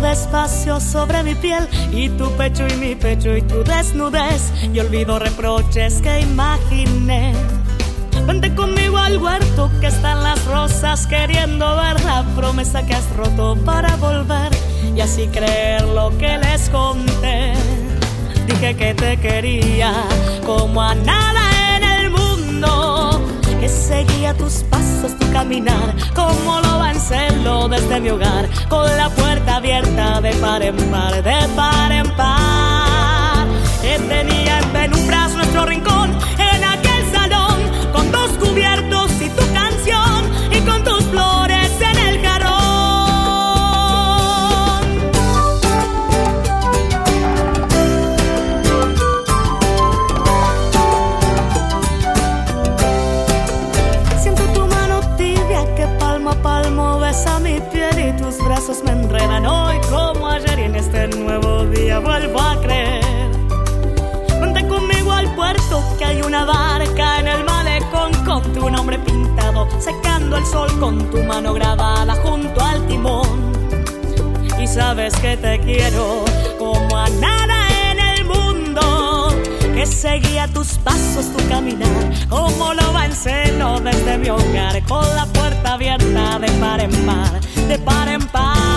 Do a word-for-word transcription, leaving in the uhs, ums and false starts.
despacio sobre mi piel y tu pecho y mi pecho y tu desnudez, y olvido reproches que imaginé. Vente conmigo al huerto que están las rosas, queriendo ver la promesa que has roto para volver y así creer lo que les conté. Dije que te quería como a nada en el mundo, que seguía tus pasos, tu caminar, como lo va en celo desde mi hogar, con la puerta abierta de par en par, de par en par. Que tenía en penumbras nuestro rincón en aquel salón, con dos cubiertos y tu canción, y con tus flores en el jarrón. Siento tu mano tibia que palmo a palmo besa mi piel y tus brazos me enredan hoy como ayer, y en este nuevo día vuelvo a creer. Vente conmigo al puerto que hay una barca en el malecón con tu nombre pintado, secando el sol con tu mano grabada junto al timón. Y sabes que te quiero como a nada en el mundo, que seguía tus pasos, tu caminar, como lo va en seno desde mi hogar, con la puerta abierta de par en par, de par en par.